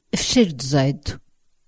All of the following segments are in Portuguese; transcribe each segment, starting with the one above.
Fecheiro 18.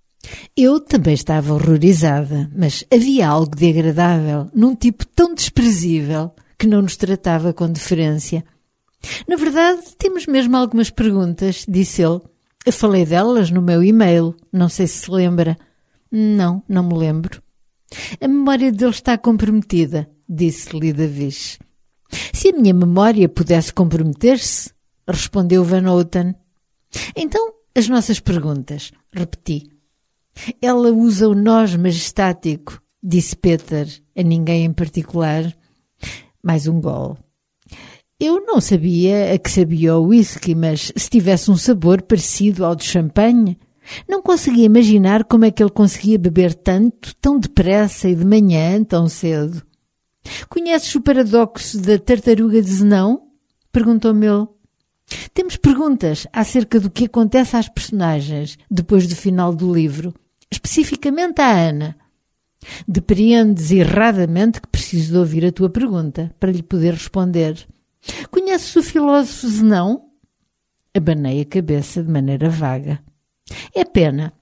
Eu também estava horrorizada, mas havia algo de agradável num tipo tão desprezível que não nos tratava com deferência. Na verdade, temos mesmo algumas perguntas, disse ele. Eu falei delas no meu e-mail, não sei se se lembra. Não me lembro. A memória dele está comprometida, disse-lhe Davis. Se a minha memória pudesse comprometer-se, respondeu Van Houten. Então, as nossas perguntas, repeti. Ela usa o nós majestático, disse Peter, a ninguém em particular. Mais um gole. Eu não sabia a que sabia o whisky, mas se tivesse um sabor parecido ao de champanhe, não conseguia imaginar como é que ele conseguia beber tanto, tão depressa e de manhã, tão cedo. Conheces o paradoxo da tartaruga de Zenão? Perguntou-me ele. Temos perguntas acerca do que acontece às personagens depois do final do livro, especificamente à Ana. Depreendes erradamente que preciso de ouvir a tua pergunta para lhe poder responder. Conheces o filósofo Zenão? Abanei a cabeça de maneira vaga. É pena.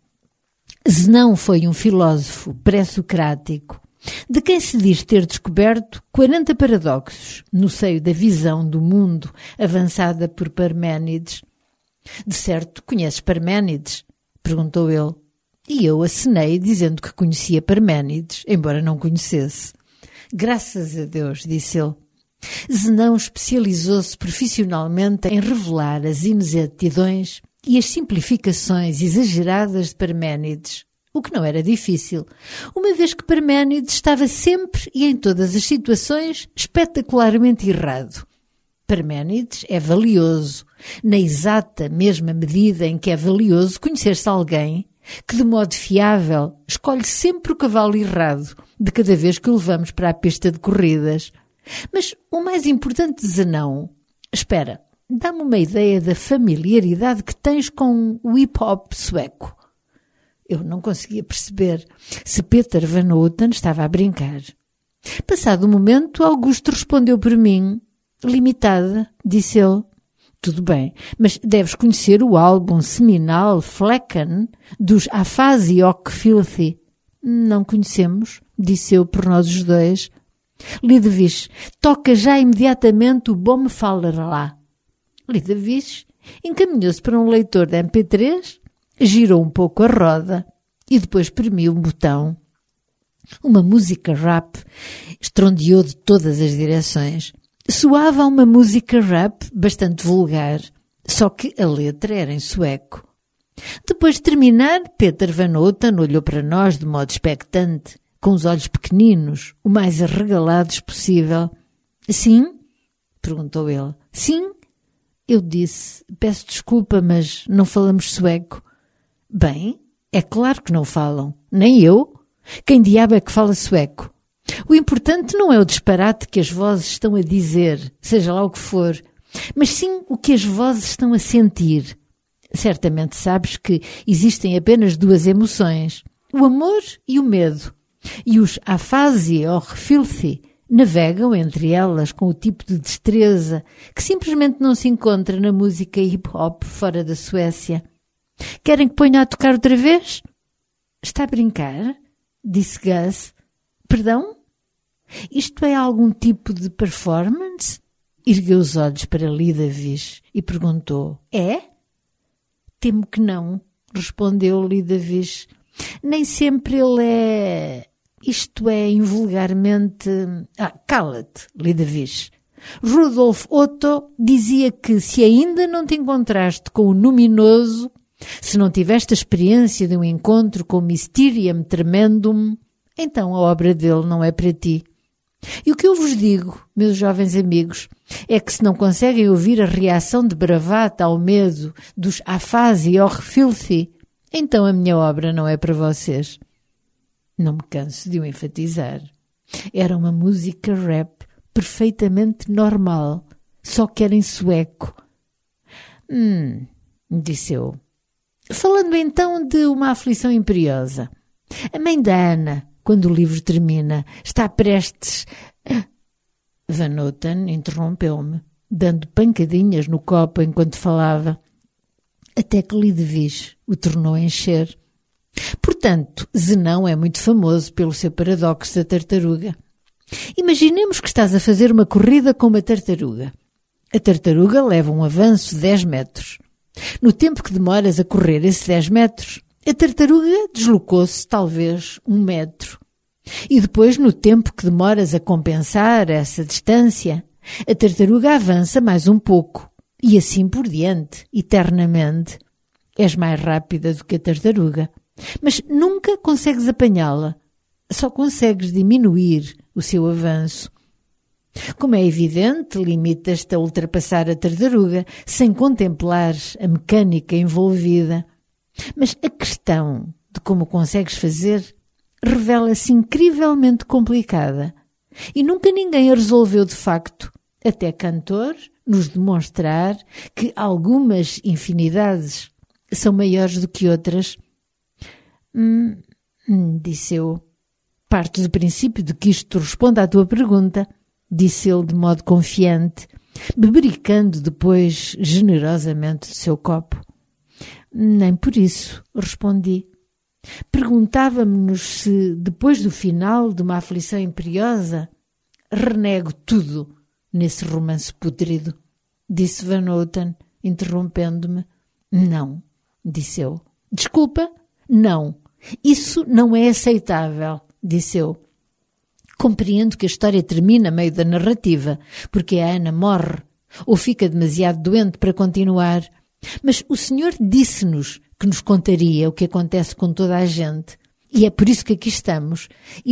Zenão foi um filósofo pré-socrático, de quem se diz ter descoberto 40 paradoxos no seio da visão do mundo avançada por Parménides. De certo, conheces Parménides? Perguntou ele. E eu acenei dizendo que conhecia Parménides, embora não conhecesse. Graças a Deus, disse ele. Zenão especializou-se profissionalmente em revelar as inexatidões e as simplificações exageradas de Parménides, o que não era difícil, uma vez que Parménides estava sempre e em todas as situações espetacularmente errado. Parménides é valioso, na exata mesma medida em que é valioso conhecer-se alguém que, de modo fiável, escolhe sempre o cavalo errado de cada vez que o levamos para a pista de corridas. Mas o mais importante de Zenão... Espera, dá-me uma ideia da familiaridade que tens com o hip-hop sueco. Eu não conseguia perceber se Peter Van Houten estava a brincar. Passado um momento, Augusto respondeu por mim. Limitada, disse ele. Tudo bem, mas deves conhecer o álbum seminal Flecken dos Afazi Ok Filthy. Não conhecemos, disse eu por nós os dois. Lidevish, toca já imediatamente o Bom Me Falar Lá. Lidevish encaminhou-se para um leitor de MP3, girou um pouco a roda e depois premiu um botão. Uma música rap estrondeou de todas as direções. Soava uma música rap bastante vulgar, só que a letra era em sueco. Depois de terminar, Peter Van Houten olhou para nós de modo expectante, com os olhos pequeninos, o mais arregalados possível. Sim? Perguntou ele. Sim? Eu disse, peço desculpa, mas não falamos sueco. Bem, é claro que não falam. Nem eu. Quem diabo é que fala sueco? O importante não é o disparate que as vozes estão a dizer, seja lá o que for, mas sim o que as vozes estão a sentir. Certamente sabes que existem apenas duas emoções, o amor e o medo. E os Afazi ou Filthy navegam entre elas com o tipo de destreza que simplesmente não se encontra na música hip-hop fora da Suécia. Querem que ponha a tocar outra vez? Está a brincar? Disse Gus. Perdão? Isto é algum tipo de performance? Ergueu os olhos para Lidavis e perguntou. É? Temo que não, respondeu Lidavis. Nem sempre ele é... Isto é invulgarmente... Cala-te, Lidavis. Rudolf Otto dizia que se ainda não te encontraste com o luminoso, se não tiveste a experiência de um encontro com o Mysterium Tremendum, então a obra dele não é para ti. E o que eu vos digo, meus jovens amigos, é que se não conseguem ouvir a reação de bravata ao medo dos Afazi ou Filthy, então a minha obra não é para vocês. Não me canso de o enfatizar. Era uma música rap perfeitamente normal, só que era em sueco. Disse eu. Falando então de uma aflição imperiosa. A mãe da Ana, quando o livro termina, está prestes... Van Houten interrompeu-me, dando pancadinhas no copo enquanto falava. até que Lidvis o tornou a encher. Portanto, Zenão é muito famoso pelo seu paradoxo da tartaruga. Imaginemos que estás a fazer uma corrida com uma tartaruga. A tartaruga leva um avanço de 10 metros. No tempo que demoras a correr esses 10 metros, a tartaruga deslocou-se talvez 1 metro. E depois, no tempo que demoras a compensar essa distância, a tartaruga avança mais um pouco. E assim por diante, eternamente. És mais rápida do que a tartaruga, mas nunca consegues apanhá-la. Só consegues diminuir o seu avanço. Como é evidente, limitas-te a ultrapassar a tartaruga sem contemplar a mecânica envolvida. Mas a questão de como consegues fazer revela-se incrivelmente complicada. E nunca ninguém a resolveu de facto, até Cantor nos demonstrar que algumas infinidades são maiores do que outras. Disse eu. Parto do princípio de que isto responde à tua pergunta, disse ele de modo confiante, bebericando depois generosamente do seu copo. Nem por isso, respondi. Perguntávamos-nos se, depois do final de uma aflição imperiosa, renego tudo nesse romance podrido, disse Van Houten, interrompendo-me. Não, disse eu. Desculpa? Não. Isso não é aceitável, disse eu. Compreendo que a história termina a meio da narrativa, porque a Ana morre ou fica demasiado doente para continuar. Mas o senhor disse-nos que nos contaria o que acontece com toda a gente. E é por isso que aqui estamos. E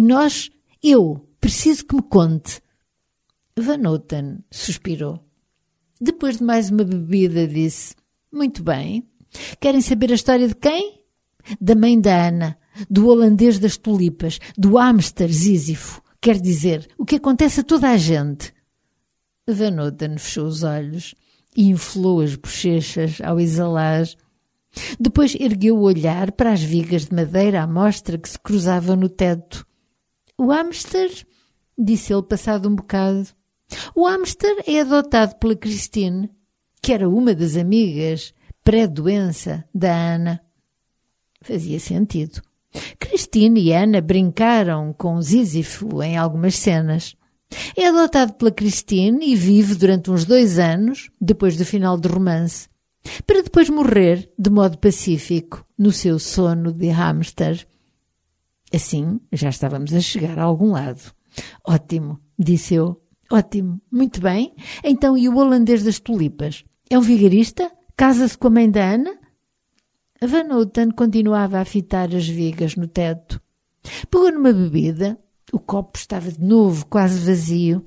eu preciso que me conte. Van Houten suspirou. Depois de mais uma bebida, disse: Muito bem. Querem saber a história de quem? Da mãe da Ana, do holandês das tulipas, do hamster Sísifo. Quer dizer, o que acontece a toda a gente. Van Houten fechou os olhos e inflou as bochechas ao exalar. Depois ergueu o olhar para as vigas de madeira à mostra que se cruzavam no teto. O hamster, disse ele passado um bocado. O hamster é adotado pela Christine, que era uma das amigas pré-doença da Ana. Fazia sentido. Christine e Ana brincaram com Sísifo em algumas cenas. É adotado pela Christine e vive durante uns 2 anos, depois do final do romance, para depois morrer de modo pacífico no seu sono de hamster. Assim, já estávamos a chegar a algum lado. Ótimo, disse eu. Ótimo, muito bem. Então, e o holandês das tulipas? É um vigarista? Casa-se com a mãe da Ana? Van Houten continuava a fitar as vigas no teto. Pegou numa bebida. O copo estava de novo quase vazio.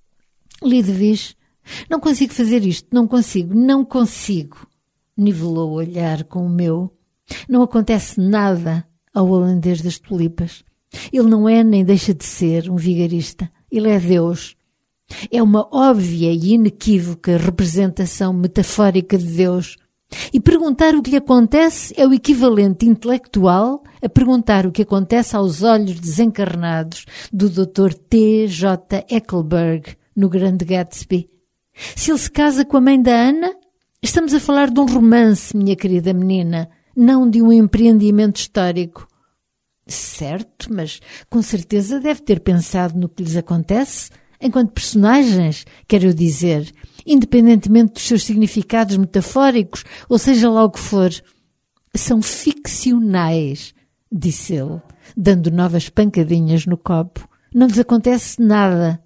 Lidvis, não consigo fazer isto, não consigo. Nivelou o olhar com o meu. Não acontece nada ao holandês das tulipas. Ele não é nem deixa de ser um vigarista. Ele é Deus. É uma óbvia e inequívoca representação metafórica de Deus. E perguntar o que lhe acontece é o equivalente intelectual a perguntar o que acontece aos olhos desencarnados do Dr. T.J. Eckelberg no Grande Gatsby. Se ele se casa com a mãe da Ana, estamos a falar de um romance, minha querida menina, não de um empreendimento histórico. Certo, mas com certeza deve ter pensado no que lhes acontece, enquanto personagens, quero eu dizer, independentemente dos seus significados metafóricos, ou seja lá o que for. São ficcionais, disse ele, dando novas pancadinhas no copo. Não lhes acontece nada.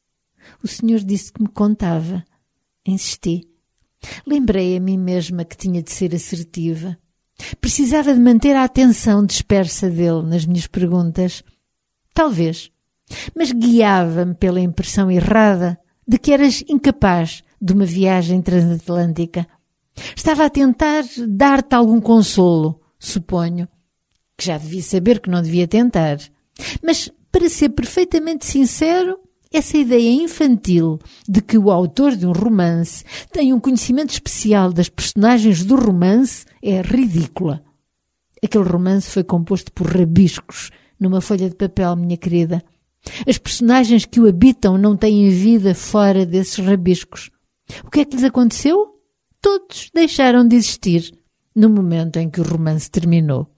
O senhor disse que me contava. Insisti. Lembrei a mim mesma que tinha de ser assertiva. Precisava de manter a atenção dispersa dele nas minhas perguntas. Talvez. Mas guiava-me pela impressão errada de que eras incapaz de uma viagem transatlântica. Estava a tentar dar-te algum consolo, suponho, que já devia saber que não devia tentar. Mas, para ser perfeitamente sincero, essa ideia infantil de que o autor de um romance tem um conhecimento especial das personagens do romance é ridícula. Aquele romance foi composto por rabiscos numa folha de papel, minha querida. As personagens que o habitam não têm vida fora desses rabiscos. O que é que lhes aconteceu? Todos deixaram de existir. no momento em que o romance terminou.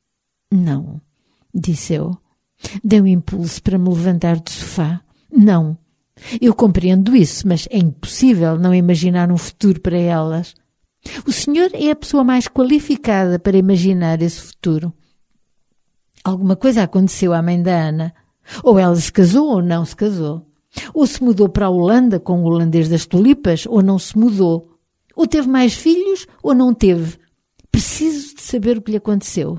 Não, disse eu. Dei um impulso para me levantar do sofá. Não, eu compreendo isso, mas é impossível não imaginar um futuro para elas. O senhor é a pessoa mais qualificada para imaginar esse futuro. Alguma coisa aconteceu à mãe da Ana. Ou ela se casou ou não se casou. Ou se mudou para a Holanda com o holandês das tulipas ou não se mudou. Ou teve mais filhos ou não teve. Preciso de saber o que lhe aconteceu.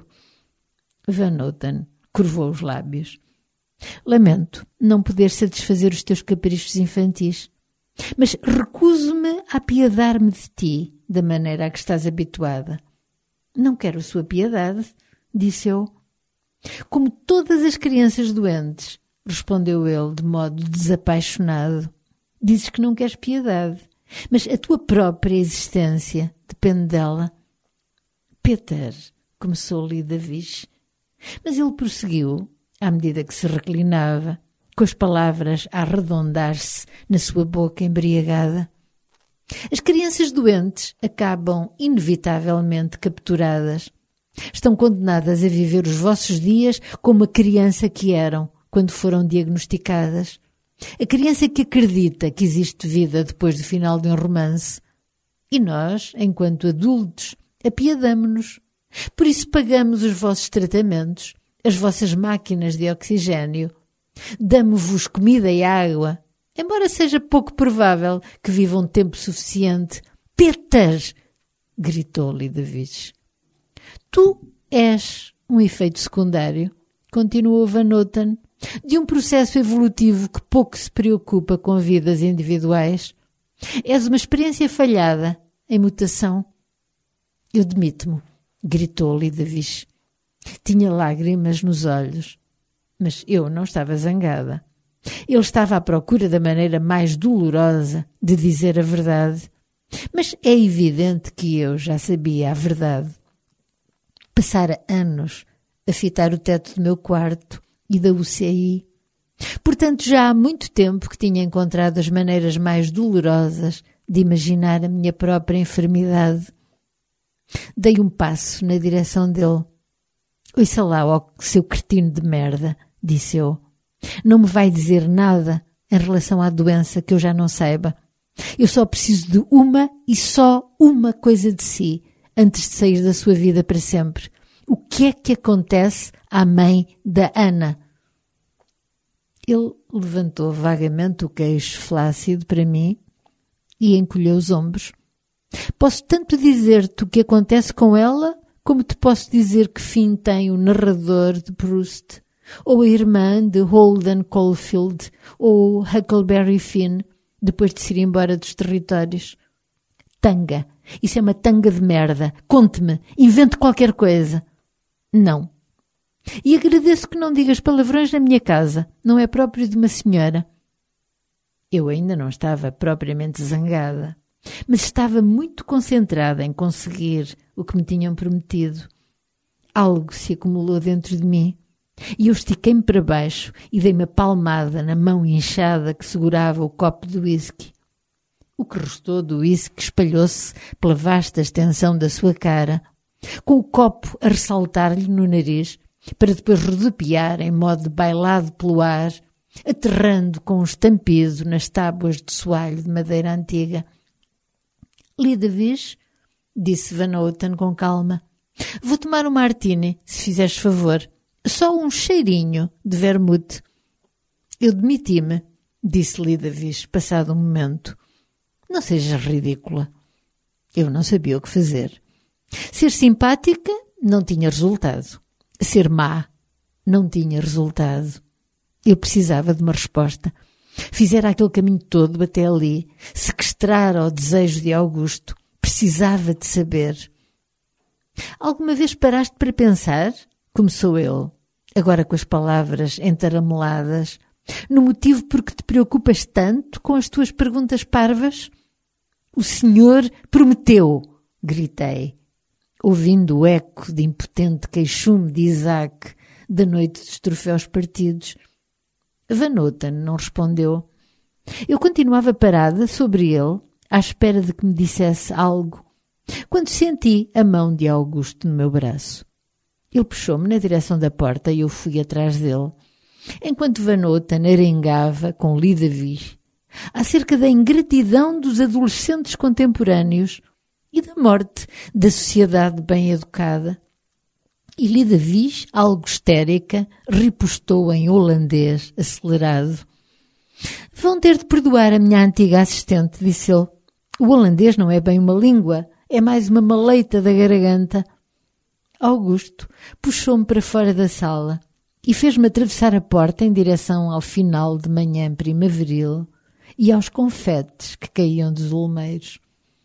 Van Noten curvou os lábios. Lamento não poder satisfazer os teus caprichos infantis, mas recuso-me a apiedar-me de ti da maneira a que estás habituada. Não quero a sua piedade, disse eu. Como todas as crianças doentes, respondeu ele de modo desapaixonado. Dizes que não queres piedade, mas a tua própria existência depende dela. Peter, começou Lida Vish, mas ele prosseguiu, à medida que se reclinava, com as palavras a arredondar-se na sua boca embriagada. As crianças doentes acabam inevitavelmente capturadas. Estão condenadas a viver os vossos dias como a criança que eram quando foram diagnosticadas. A criança que acredita que existe vida depois do final de um romance. E nós, enquanto adultos, apiedamo-nos. Por isso pagamos os vossos tratamentos, as vossas máquinas de oxigênio. Damo-vos comida e água, embora seja pouco provável que vivam tempo suficiente. Peter! Gritou Lida Vish. Tu és um efeito secundário, continuou Van Noten, de um processo evolutivo que pouco se preocupa com vidas individuais. És uma experiência falhada, em mutação. Eu demito-me, gritou Lida Vish. Tinha lágrimas nos olhos, mas eu não estava zangada. Ele estava à procura da maneira mais dolorosa de dizer a verdade, mas é evidente que eu já sabia a verdade. Passara anos a fitar o teto do meu quarto e da UCI. Portanto, já há muito tempo que tinha encontrado as maneiras mais dolorosas de imaginar a minha própria enfermidade. Dei um passo na direção dele. Ouça lá, ó seu cretino de merda, disse eu. Não me vai dizer nada em relação à doença que eu já não saiba. Eu só preciso de uma e só uma coisa de si, antes de sair da sua vida para sempre. O que é que acontece à mãe da Ana? Ele levantou vagamente o queixo flácido para mim e encolheu os ombros. Posso tanto dizer-te o que acontece com ela, como te posso dizer que fim tem o narrador de Proust, ou a irmã de Holden Caulfield, ou Huckleberry Finn, depois de se ir embora dos territórios. Tanga. Isso é uma tanga de merda. Conte-me. Invente qualquer coisa. Não. E agradeço que não digas palavrões na minha casa. Não é próprio de uma senhora. Eu ainda não estava propriamente zangada, mas estava muito concentrada em conseguir o que me tinham prometido. Algo se acumulou dentro de mim e eu estiquei-me para baixo e dei uma palmada na mão inchada que segurava o copo de whisky. O que restou do whisky espalhou-se pela vasta extensão da sua cara, com o copo a ressaltar-lhe no nariz, para depois rodopiar em modo de bailado pelo ar, aterrando com um estampido nas tábuas de soalho de madeira antiga. Lida Vish, disse Van Noten com calma, vou tomar um martini, se fizeres favor. Só um cheirinho de vermute. Eu demiti-me, disse Lida Vish, passado um momento. Não sejas ridícula. Eu não sabia o que fazer. Ser simpática não tinha resultado. Ser má não tinha resultado. Eu precisava de uma resposta. Fizera aquele caminho todo até ali, sequestrar ao desejo de Augusto. Precisava de saber. Alguma vez paraste para pensar? Começou ele, agora com as palavras entarameladas, no motivo por que te preocupas tanto com as tuas perguntas parvas? O senhor prometeu, gritei, ouvindo o eco de impotente queixume de Isaac da noite dos troféus partidos. Van Noten não respondeu. Eu continuava parada sobre ele, à espera de que me dissesse algo, quando senti a mão de Augusto no meu braço. Ele puxou-me na direção da porta e eu fui atrás dele, enquanto Van Houten arengava com Lidavis acerca da ingratidão dos adolescentes contemporâneos e da morte da sociedade bem-educada. E Lidavis, algo histérica, ripostou em holandês acelerado. Vão ter de perdoar a minha antiga assistente, disse ele. O holandês não é bem uma língua, é mais uma maleita da garganta. Augusto puxou-me para fora da sala e fez-me atravessar a porta em direção ao final de manhã primaveril e aos confetes que caíam dos olmeiros.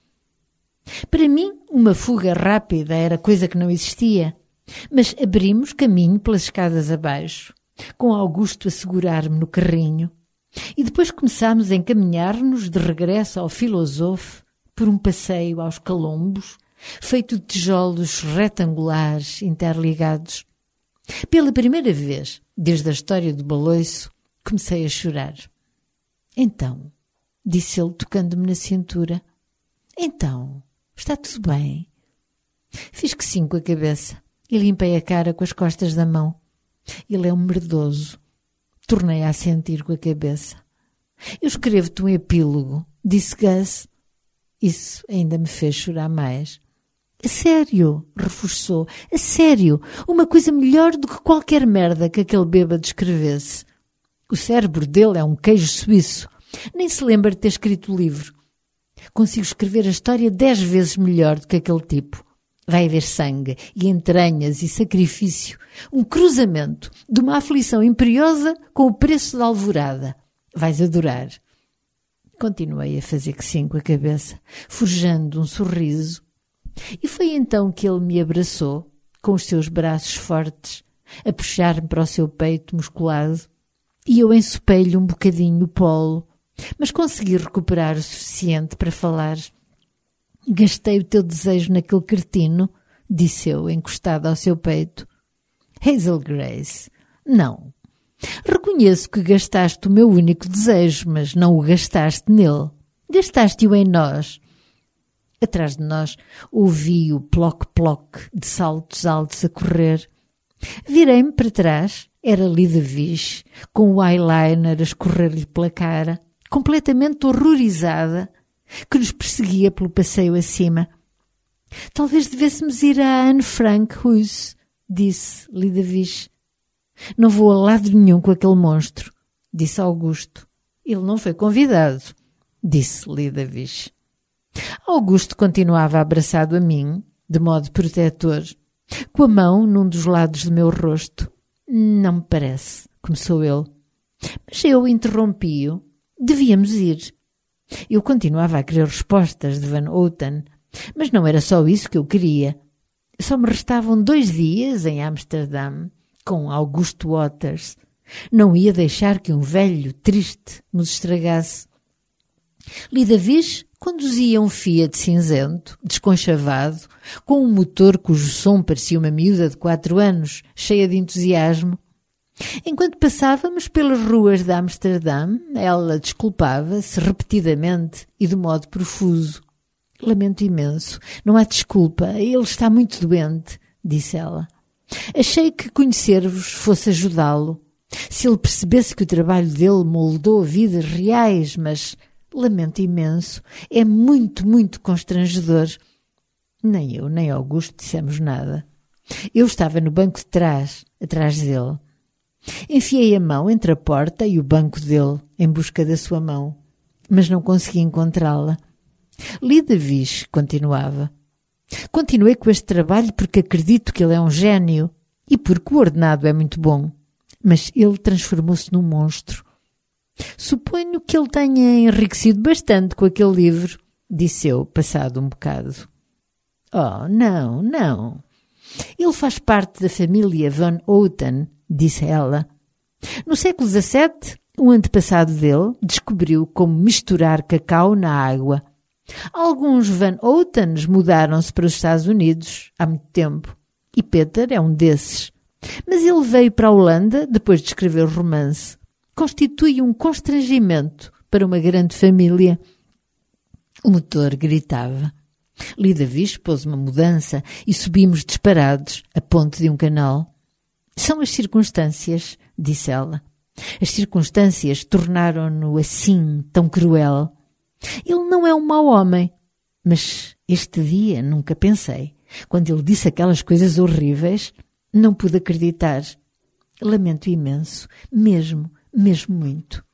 Para mim, uma fuga rápida era coisa que não existia, mas abrimos caminho pelas escadas abaixo, com Augusto a segurar-me no carrinho, e depois começámos a encaminhar-nos de regresso ao Filosofo por um passeio aos Calombos, feito de tijolos retangulares interligados. Pela primeira vez, desde a história do baloiço, comecei a chorar. Então, disse ele tocando-me na cintura. Então, está tudo bem? Fiz que sim com a cabeça e limpei a cara com as costas da mão. Ele é um merdoso. Tornei a assentir com a cabeça. Eu escrevo-te um epílogo, disse Gus. Isso ainda me fez chorar mais. A sério, reforçou, a sério, uma coisa melhor do que qualquer merda que aquele bêbado escrevesse. O cérebro dele é um queijo suíço. Nem se lembra de ter escrito o livro. Consigo escrever a história 10 vezes melhor do que aquele tipo. Vai haver sangue e entranhas e sacrifício. Um cruzamento de uma aflição imperiosa com o preço da alvorada. Vais adorar. Continuei a fazer que sim com a cabeça, forjando um sorriso. E foi então que ele me abraçou, com os seus braços fortes, a puxar-me para o seu peito musculado, e eu ensopei-lhe um bocadinho o polo, mas consegui recuperar o suficiente para falar. Gastei o teu desejo naquele cretino, disse eu, encostado ao seu peito. Hazel Grace, não. Reconheço que gastaste o meu único desejo, mas não o gastaste nele. Gastaste-o em nós. Atrás de nós ouvi o ploc-ploc de saltos altos a correr. Virei-me para trás. Era Lidavis, com o eyeliner a escorrer-lhe pela cara, completamente horrorizada, que nos perseguia pelo passeio acima. Talvez devêssemos ir à Anne Frank Hus, disse Lidavis. Não vou a lado nenhum com aquele monstro, disse Augusto. Ele não foi convidado, disse Lidavis. Augusto continuava abraçado a mim, de modo protetor, com a mão num dos lados do meu rosto. Não me parece, começou ele. Mas eu interrompi-o. Devíamos ir. Eu continuava a querer respostas de Van Houten, mas não era só isso que eu queria. Só me restavam 2 dias em Amsterdã, com Augusto Waters. Não ia deixar que um velho triste nos estragasse. Lidavis conduzia um Fiat cinzento, desconchavado, com um motor cujo som parecia uma miúda de 4 anos, cheia de entusiasmo. Enquanto passávamos pelas ruas de Amsterdã, ela desculpava-se repetidamente e de modo profuso. Lamento imenso, não há desculpa, ele está muito doente, disse ela. Achei que conhecer-vos fosse ajudá-lo. Se ele percebesse que o trabalho dele moldou vidas reais, mas... Lamento imenso. É muito, muito constrangedor. Nem eu, nem Augusto dissemos nada. Eu estava no banco de trás, atrás dele. Enfiei a mão entre a porta e o banco dele, em busca da sua mão, mas não consegui encontrá-la. Lidavis continuava. Continuei com este trabalho porque acredito que ele é um gênio e porque o ordenado é muito bom. Mas ele transformou-se num monstro. Suponho que ele tenha enriquecido bastante com aquele livro, disse eu, passado um bocado. Oh, não, não. Ele faz parte da família Van Houten, disse ela. No século XVII, um antepassado dele descobriu como misturar cacau na água. Alguns Van Houtens mudaram-se para os Estados Unidos há muito tempo, e Peter é um desses. Mas ele veio para a Holanda depois de escrever o romance. Constitui um constrangimento para uma grande família. O motor gritava. Lida Viz pôs uma mudança e subimos disparados a ponte de um canal. São as circunstâncias, disse ela. As circunstâncias tornaram-no assim tão cruel. Ele não é um mau homem, mas este dia nunca pensei. Quando ele disse aquelas coisas horríveis, não pude acreditar. Lamento imenso, mesmo muito.